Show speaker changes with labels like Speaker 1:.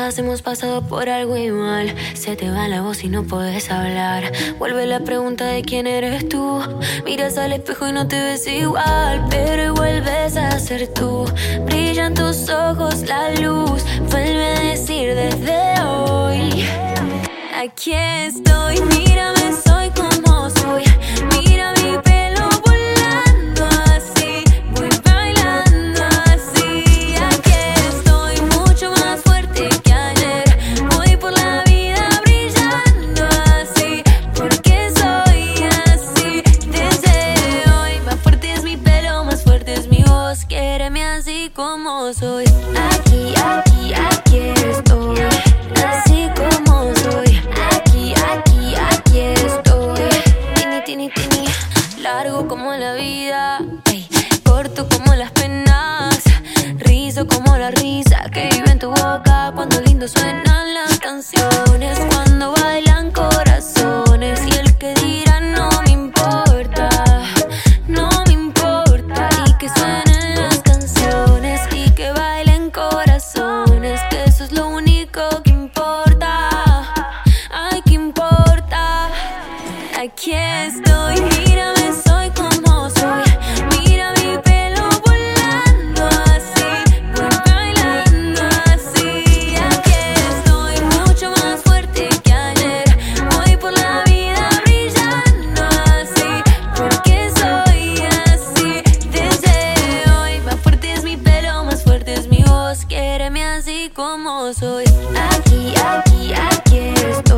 Speaker 1: todas hemos pasado por algo igual. Se te va la voz y no puedes hablar. Vuelve la pregunta de quién eres tú. Miras al espejo y no te ves igual, pero vuelves a ser tú. Brillan tus ojos, la luz vuelve a decir desde hoy: aquí estoy, mírame, soy como soy. Mira mi pelo volando así, voy bailando así. Aquí estoy, mucho más fuerte que ayer. Voy por la vida brillando así, porque soy así desde hoy. Más fuerte es mi pelo, más fuerte es mi voz. Quiéreme así como soy. Aquí, aquí, aquí estoy, así como soy. Aquí, aquí, aquí estoy. Tini, tini, tini, largo como la vida, ey, corto como las penas, rizo como la risa que vive en tu boca cuando lindo suenan las canciones, cuando bailan corazones. Y el que dirá no me importa, no me importa. Y que suenen las canciones y que bailen corazones, que eso es lo único que importa. Ay, que importa. Aquí estoy, mírame, soy como soy. Mira mi pelo volando así, voy bailando así. Aquí estoy, mucho más fuerte que ayer. Voy por la vida brillando así, porque soy así desde hoy. Más fuerte es mi pelo, más fuerte es mi voz. Quiéreme así como soy. Aquí, aquí, aquí estoy.